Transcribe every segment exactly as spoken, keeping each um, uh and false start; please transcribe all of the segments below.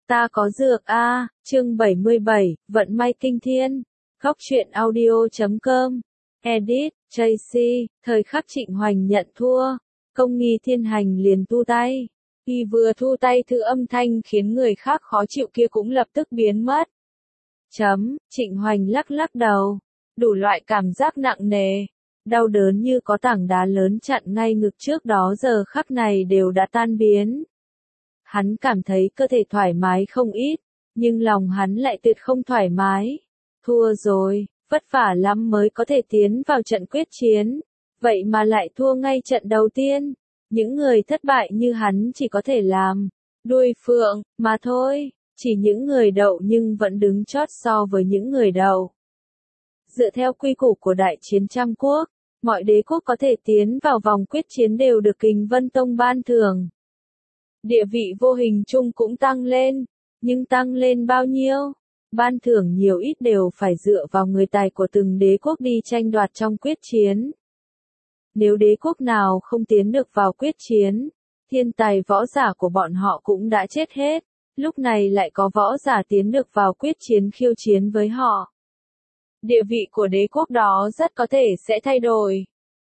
Ta có dược a, chương bảy mươi bảy, vận may kinh thiên. Góc truyện audio chấm com. Edit, Tracy, thời khắc Trịnh Hoành nhận thua. Công nghi thiên hành liền thu tay. Khi vừa thu tay thứ âm thanh khiến người khác khó chịu kia cũng lập tức biến mất. Chấm, Trịnh Hoành lắc lắc đầu. Đủ loại cảm giác nặng nề. Đau đớn như có tảng đá lớn chặn ngay ngực trước đó giờ khắc này đều đã tan biến. Hắn cảm thấy cơ thể thoải mái không ít, nhưng lòng hắn lại tuyệt không thoải mái. Thua rồi, vất vả lắm mới có thể tiến vào trận quyết chiến, vậy mà lại thua ngay trận đầu tiên. Những người thất bại như hắn chỉ có thể làm đuôi phượng, mà thôi, chỉ những người đậu nhưng vẫn đứng chót so với những người đậu. Dựa theo quy củ của đại chiến trăm quốc, mọi đế quốc có thể tiến vào vòng quyết chiến đều được Kình Vân Tông ban thưởng. Địa vị vô hình chung cũng tăng lên, nhưng tăng lên bao nhiêu? Ban thưởng nhiều ít đều phải dựa vào người tài của từng đế quốc đi tranh đoạt trong quyết chiến. Nếu đế quốc nào không tiến được vào quyết chiến, thiên tài võ giả của bọn họ cũng đã chết hết, lúc này lại có võ giả tiến được vào quyết chiến khiêu chiến với họ. Địa vị của đế quốc đó rất có thể sẽ thay đổi.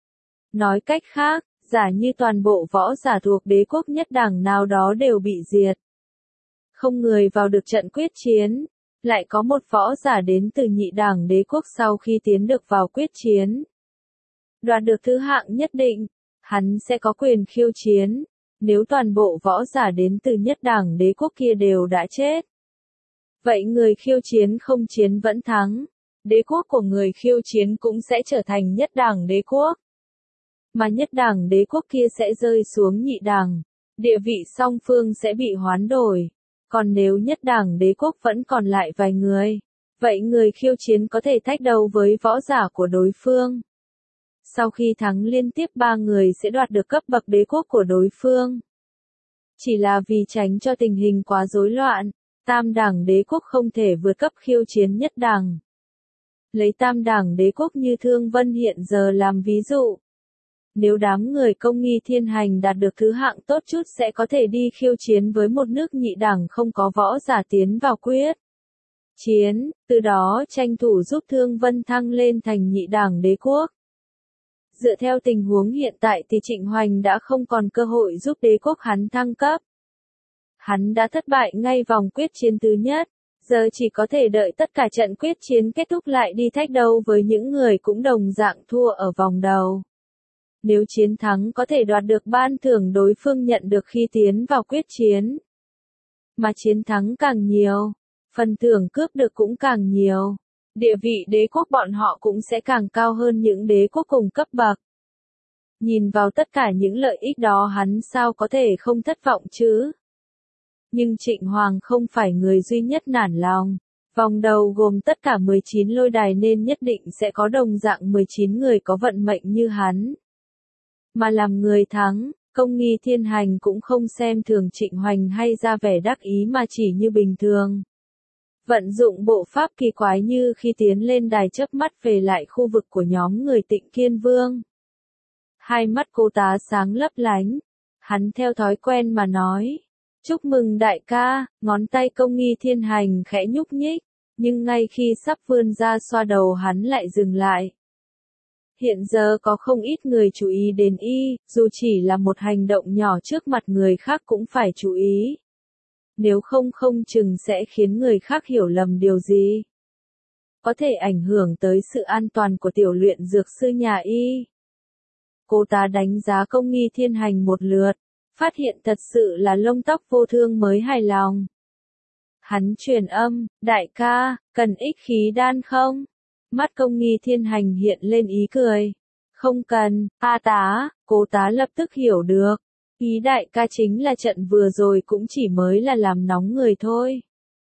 Nói cách khác, giả như toàn bộ võ giả thuộc đế quốc nhất đẳng nào đó đều bị diệt. Không người vào được trận quyết chiến, lại có một võ giả đến từ nhị đẳng đế quốc sau khi tiến được vào quyết chiến. Đoạt được thứ hạng nhất định, hắn sẽ có quyền khiêu chiến, nếu toàn bộ võ giả đến từ nhất đẳng đế quốc kia đều đã chết. Vậy người khiêu chiến không chiến vẫn thắng, đế quốc của người khiêu chiến cũng sẽ trở thành nhất đẳng đế quốc. Mà nhất đẳng đế quốc kia sẽ rơi xuống nhị đẳng, địa vị song phương sẽ bị hoán đổi. Còn nếu nhất đẳng đế quốc vẫn còn lại vài người, vậy người khiêu chiến có thể thách đấu với võ giả của đối phương. Sau khi thắng liên tiếp ba người sẽ đoạt được cấp bậc đế quốc của đối phương. Chỉ là vì tránh cho tình hình quá rối loạn, tam đẳng đế quốc không thể vượt cấp khiêu chiến nhất đẳng. Lấy tam đẳng đế quốc như Thương Vân hiện giờ làm ví dụ. Nếu đám người công nghi thiên hành đạt được thứ hạng tốt chút sẽ có thể đi khiêu chiến với một nước nhị đẳng không có võ giả tiến vào quyết chiến, từ đó tranh thủ giúp Thương Vân thăng lên thành nhị đẳng đế quốc. Dựa theo tình huống hiện tại thì Trịnh Hoành đã không còn cơ hội giúp đế quốc hắn thăng cấp. Hắn đã thất bại ngay vòng quyết chiến thứ nhất, giờ chỉ có thể đợi tất cả trận quyết chiến kết thúc lại đi thách đấu với những người cũng đồng dạng thua ở vòng đầu. Nếu chiến thắng có thể đoạt được ban thưởng đối phương nhận được khi tiến vào quyết chiến. Mà chiến thắng càng nhiều, phần thưởng cướp được cũng càng nhiều. Địa vị đế quốc bọn họ cũng sẽ càng cao hơn những đế quốc cùng cấp bậc. Nhìn vào tất cả những lợi ích đó hắn sao có thể không thất vọng chứ? Nhưng Trịnh Hoàng không phải người duy nhất nản lòng. Vòng đầu gồm tất cả mười chín lôi đài nên nhất định sẽ có đồng dạng mười chín người có vận mệnh như hắn. Mà làm người thắng, công nghi thiên hành cũng không xem thường Trịnh Hoành hay ra vẻ đắc ý mà chỉ như bình thường. Vận dụng bộ pháp kỳ quái như khi tiến lên đài chớp mắt về lại khu vực của nhóm người Tịnh Kiên Vương. Hai mắt cô tá sáng lấp lánh. Hắn theo thói quen mà nói. Chúc mừng đại ca, ngón tay công nghi thiên hành khẽ nhúc nhích, nhưng ngay khi sắp vươn ra xoa đầu hắn lại dừng lại. Hiện giờ có không ít người chú ý đến y, dù chỉ là một hành động nhỏ trước mặt người khác cũng phải chú ý. Nếu không không chừng sẽ khiến người khác hiểu lầm điều gì. Có thể ảnh hưởng tới sự an toàn của tiểu luyện dược sư nhà y. Cô ta đánh giá công nghi thiên hành một lượt, phát hiện thật sự là lông tóc vô thương mới hài lòng. Hắn truyền âm, đại ca, cần ích khí đan không? Mắt công nghi thiên hành hiện lên ý cười. Không cần, a tá, cô tá lập tức hiểu được. Ý đại ca chính là trận vừa rồi cũng chỉ mới là làm nóng người thôi.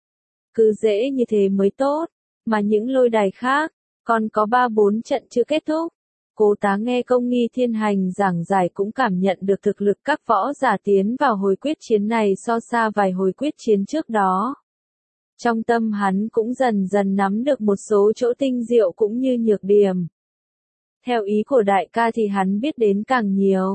Cứ dễ như thế mới tốt, mà những lôi đài khác, còn có ba bốn trận chưa kết thúc. Cô tá nghe công nghi thiên hành giảng giải cũng cảm nhận được thực lực các võ giả tiến vào hồi quyết chiến này so xa vài hồi quyết chiến trước đó. Trong tâm hắn cũng dần dần nắm được một số chỗ tinh diệu cũng như nhược điểm. Theo ý của đại ca thì hắn biết đến càng nhiều,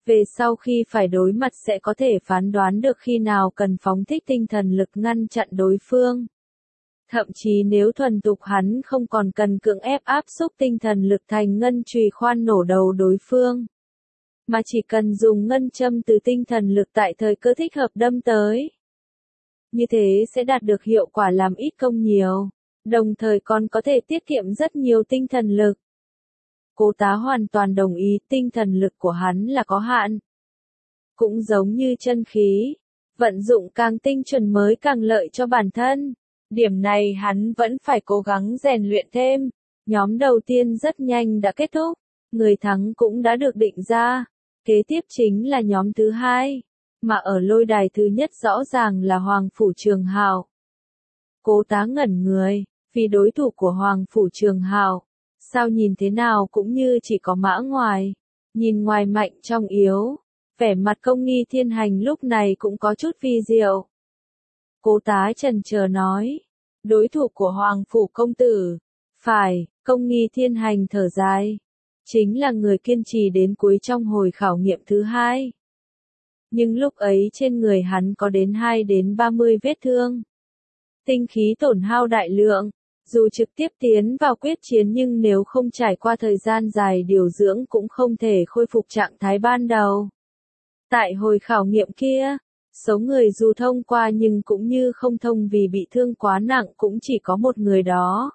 về sau khi phải đối mặt sẽ có thể phán đoán được khi nào cần phóng thích tinh thần lực ngăn chặn đối phương. Thậm chí nếu thuần tục hắn không còn cần cưỡng ép áp xúc tinh thần lực thành ngân chùy khoan nổ đầu đối phương, mà chỉ cần dùng ngân châm từ tinh thần lực tại thời cơ thích hợp đâm tới. Như thế sẽ đạt được hiệu quả làm ít công nhiều, đồng thời còn có thể tiết kiệm rất nhiều tinh thần lực. Cố Tá hoàn toàn đồng ý, tinh thần lực của hắn là có hạn. Cũng giống như chân khí, vận dụng càng tinh chuẩn mới càng lợi cho bản thân. Điểm này hắn vẫn phải cố gắng rèn luyện thêm. Nhóm đầu tiên rất nhanh đã kết thúc, người thắng cũng đã được định ra. Kế tiếp chính là nhóm thứ hai, mà ở lôi đài thứ nhất rõ ràng là Hoàng Phủ Trường Hạo. Cố Tá ngẩn người, vì đối thủ của Hoàng Phủ Trường Hạo, sao nhìn thế nào cũng như chỉ có mã ngoài, nhìn ngoài mạnh trong yếu. Vẻ mặt Công Nghi Thiên Hành lúc này cũng có chút vi diệu. Cố Tá chần chờ nói, đối thủ của Hoàng Phủ công tử, phải. Công Nghi Thiên Hành thở dài, chính là người kiên trì đến cuối trong hồi khảo nghiệm thứ hai. Nhưng lúc ấy trên người hắn có đến hai đến ba mươi vết thương. Tinh khí tổn hao đại lượng, dù trực tiếp tiến vào quyết chiến nhưng nếu không trải qua thời gian dài điều dưỡng cũng không thể khôi phục trạng thái ban đầu. Tại hồi khảo nghiệm kia, số người dù thông qua nhưng cũng như không thông vì bị thương quá nặng cũng chỉ có một người đó.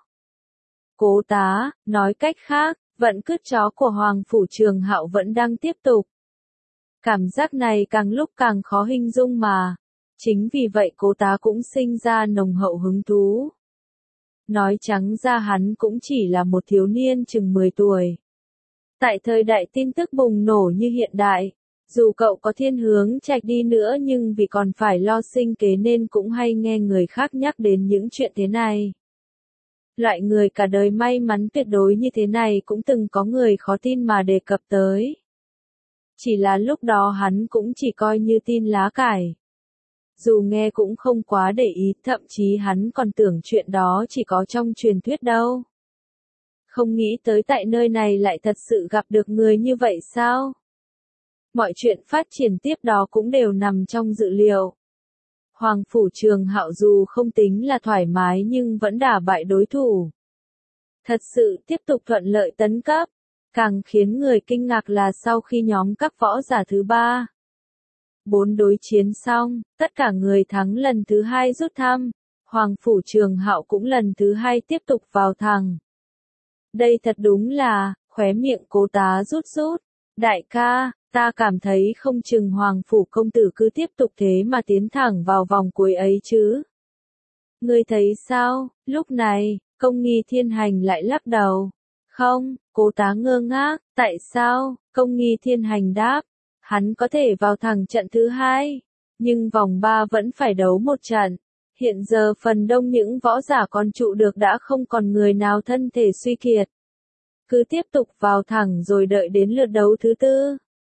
Cố Tá, nói cách khác, vận cứt chó của Hoàng Phủ Trường Hạo vẫn đang tiếp tục. Cảm giác này càng lúc càng khó hình dung mà. Chính vì vậy Cố Tá cũng sinh ra nồng hậu hứng thú. Nói trắng ra hắn cũng chỉ là một thiếu niên chừng mười tuổi. Tại thời đại tin tức bùng nổ như hiện đại, dù cậu có thiên hướng trạch đi nữa nhưng vì còn phải lo sinh kế nên cũng hay nghe người khác nhắc đến những chuyện thế này. Loại người cả đời may mắn tuyệt đối như thế này cũng từng có người khó tin mà đề cập tới. Chỉ là lúc đó hắn cũng chỉ coi như tin lá cải. Dù nghe cũng không quá để ý, thậm chí hắn còn tưởng chuyện đó chỉ có trong truyền thuyết đâu. Không nghĩ tới tại nơi này lại thật sự gặp được người như vậy sao? Mọi chuyện phát triển tiếp đó cũng đều nằm trong dự liệu. Hoàng Phủ Trường Hạo dù không tính là thoải mái nhưng vẫn đả bại đối thủ. Thật sự tiếp tục thuận lợi tấn cấp. Càng khiến người kinh ngạc là sau khi nhóm các võ giả thứ ba, bốn đối chiến xong, tất cả người thắng lần thứ hai rút thăm, Hoàng Phủ Trường Hạo cũng lần thứ hai tiếp tục vào thẳng. Đây thật đúng là, khóe miệng Cố Tá rút rút, đại ca, ta cảm thấy không chừng Hoàng Phủ công tử cứ tiếp tục thế mà tiến thẳng vào vòng cuối ấy chứ. Ngươi thấy sao? Lúc này, Công Nghi Thiên Hành lại lắc đầu. Không, Cố Tá ngơ ngác, tại sao? Công Nghi Thiên Hành đáp, hắn có thể vào thẳng trận thứ hai, nhưng vòng ba vẫn phải đấu một trận. Hiện giờ phần đông những võ giả còn trụ được đã không còn người nào thân thể suy kiệt. Cứ tiếp tục vào thẳng rồi đợi đến lượt đấu thứ tư.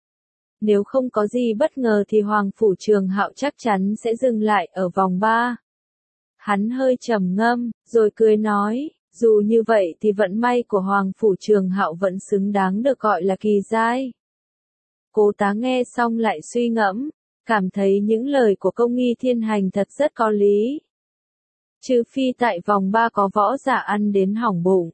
Nếu không có gì bất ngờ thì Hoàng Phủ Trường Hạo chắc chắn sẽ dừng lại ở vòng ba. Hắn hơi trầm ngâm, rồi cười nói, dù như vậy thì vận may của Hoàng Phủ Trường Hạo vẫn xứng đáng được gọi là kỳ giai. Cố Tá nghe xong lại suy ngẫm, cảm thấy những lời của Công Nghi Thiên Hành thật rất có lý. Trừ phi tại vòng ba có võ giả ăn đến hỏng bụng.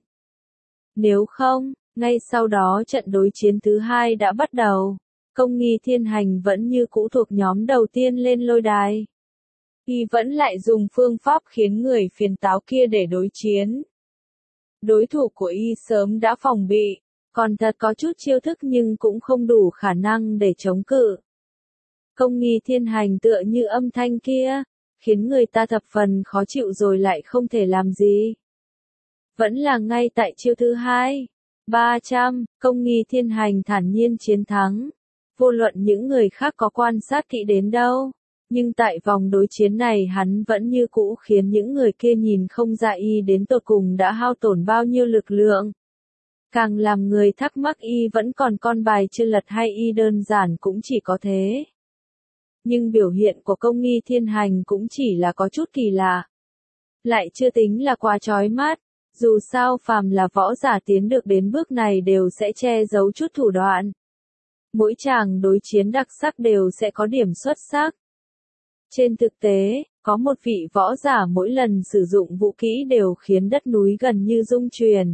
Nếu không, ngay sau đó trận đối chiến thứ hai đã bắt đầu. Công Nghi Thiên Hành vẫn như cũ thuộc nhóm đầu tiên lên lôi đài. Y vẫn lại dùng phương pháp khiến người phiền táo kia để đối chiến. Đối thủ của Y sớm đã phòng bị, còn thật có chút chiêu thức nhưng cũng không đủ khả năng để chống cự. Công Nghi Thiên Hành tựa như âm thanh kia, khiến người ta thập phần khó chịu rồi lại không thể làm gì. Vẫn là ngay tại chiêu thứ hai, ba trăm, Công Nghi Thiên Hành thản nhiên chiến thắng. Vô luận những người khác có quan sát kỹ đến đâu, nhưng tại vòng đối chiến này hắn vẫn như cũ khiến những người kia nhìn không ra Y đến tột cùng đã hao tổn bao nhiêu lực lượng. Càng làm người thắc mắc Y vẫn còn con bài chưa lật hay Y đơn giản cũng chỉ có thế. Nhưng biểu hiện của Công Nghi Thiên Hành cũng chỉ là có chút kỳ lạ. Lại chưa tính là quá chói mắt, dù sao phàm là võ giả tiến được đến bước này đều sẽ che giấu chút thủ đoạn. mỗi chàng đối chiến đặc sắc đều sẽ có điểm xuất sắc. Trên thực tế, có một vị võ giả mỗi lần sử dụng vũ kỹ đều khiến đất núi gần như rung chuyển.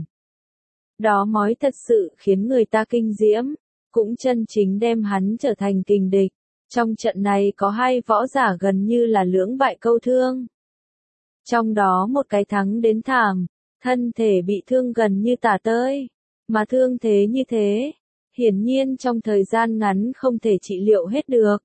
Đó mới thật sự khiến người ta kinh diễm, cũng chân chính đem hắn trở thành kình địch. Trong trận này có hai võ giả gần như là lưỡng bại câu thương. Trong đó một cái thắng đến thảm, thân thể bị thương gần như tả tơi, mà thương thế như thế, hiển nhiên trong thời gian ngắn không thể trị liệu hết được.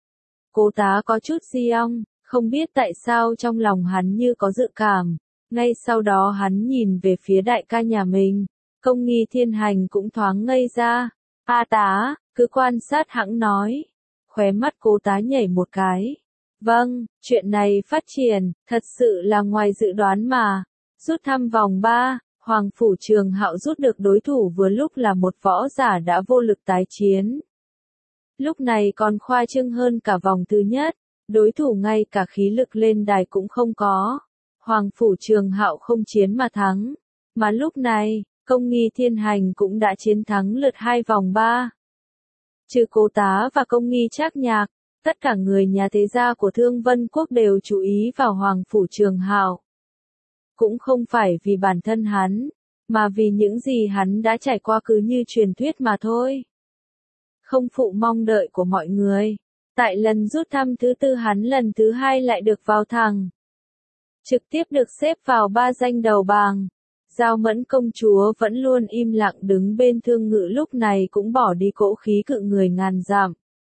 Cố Tá có chút si ong, không biết tại sao trong lòng hắn như có dự cảm, ngay sau đó hắn nhìn về phía đại ca nhà mình, Công Nghi Thiên Hành cũng thoáng ngây ra. A Tá, cứ quan sát hẵng nói. Khóe mắt Cố Tá nhảy một cái. Vâng, chuyện này phát triển, thật sự là ngoài dự đoán mà. Rút thăm vòng ba, Hoàng Phủ Trường Hạo rút được đối thủ vừa lúc là một võ giả đã vô lực tái chiến. Lúc này còn khoa trương hơn cả vòng thứ nhất, đối thủ ngay cả khí lực lên đài cũng không có. Hoàng Phủ Trường Hạo không chiến mà thắng, mà lúc này, Công Nghi Thiên Hành cũng đã chiến thắng lượt hai vòng ba. Trừ Cố Tá và Công Nghi Trác Nhạc, tất cả người nhà thế gia của Thương Vân Quốc đều chú ý vào Hoàng Phủ Trường Hạo. Cũng không phải vì bản thân hắn, mà vì những gì hắn đã trải qua cứ như truyền thuyết mà thôi. Không phụ mong đợi của mọi người, tại lần rút thăm thứ tư hắn lần thứ hai lại được vào thẳng. Trực tiếp được xếp vào ba danh đầu bảng. Giao Mẫn công chúa vẫn luôn im lặng đứng bên Thương Ngự lúc này cũng bỏ đi cỗ khí cự người ngàn dặm.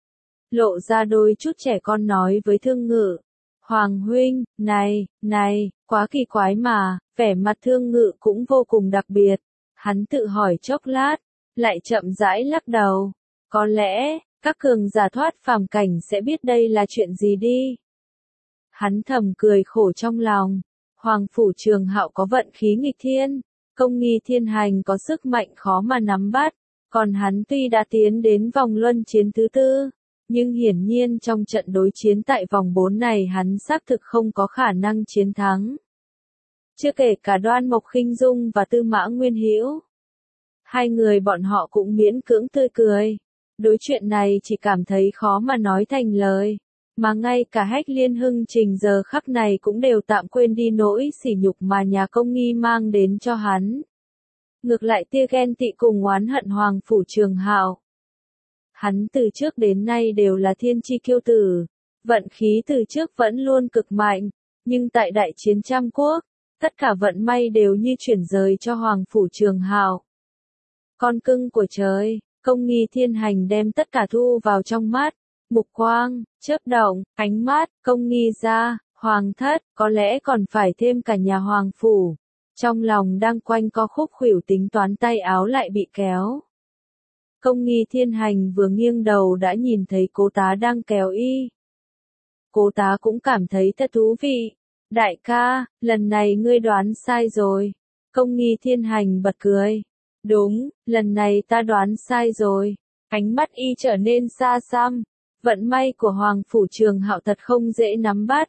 Lộ ra đôi chút trẻ con nói với Thương Ngự. Hoàng huynh, này, này, quá kỳ quái mà, vẻ mặt Thương Ngự cũng vô cùng đặc biệt. Hắn tự hỏi chốc lát, lại chậm rãi lắc đầu. Có lẽ, các cường giả thoát phàm cảnh sẽ biết đây là chuyện gì đi. Hắn thầm cười khổ trong lòng. Hoàng Phủ Trường Hạo có vận khí nghịch thiên, Công Nghi Thiên Hành có sức mạnh khó mà nắm bắt, còn hắn tuy đã tiến đến vòng luân chiến thứ tư, nhưng hiển nhiên trong trận đối chiến tại vòng bốn này hắn xác thực không có khả năng chiến thắng. Chưa kể cả Đoan Mộc Khinh Dung và Tư Mã Nguyên Hữu. Hai người bọn họ cũng miễn cưỡng tươi cười, đối chuyện này chỉ cảm thấy khó mà nói thành lời. Mà ngay cả Hách Liên Hưng Trình giờ khắc này cũng đều tạm quên đi nỗi sỉ nhục mà nhà Công Nghi mang đến cho hắn. Ngược lại tia ghen tị cùng oán hận Hoàng Phủ Trường Hạo. Hắn từ trước đến nay đều là thiên chi kiêu tử, vận khí từ trước vẫn luôn cực mạnh, nhưng tại đại chiến Trăm Quốc, tất cả vận may đều như chuyển rời cho Hoàng Phủ Trường Hạo. Con cưng của trời, Công Nghi Thiên Hành đem tất cả thu vào trong mắt. Mục quang, chớp động, ánh mắt, Công Nghi gia, Hoàng thất, có lẽ còn phải thêm cả nhà Hoàng Phủ. Trong lòng đang quanh co khúc khuỷu tính toán tay áo lại bị kéo. Công Nghi Thiên Hành vừa nghiêng đầu đã nhìn thấy Cố Tá đang kéo y. Cố Tá cũng cảm thấy thật thú vị. Đại ca, lần này ngươi đoán sai rồi. Công Nghi Thiên Hành bật cười. Đúng, lần này ta đoán sai rồi. Ánh mắt y trở nên xa xăm. Vận may của Hoàng Phủ Trường Hạo thật không dễ nắm bắt.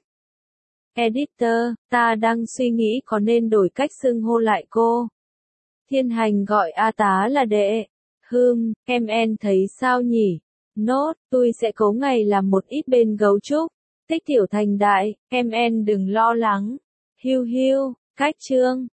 Editor, ta đang suy nghĩ có nên đổi cách xưng hô lại cô. Thiên Hành gọi A Tá là đệ. Hừm, em en thấy sao nhỉ? Nốt, tôi sẽ cố ngày làm một ít bên gấu trúc. Tích tiểu thành đại, em en đừng lo lắng. Hiu hiu, cách chương.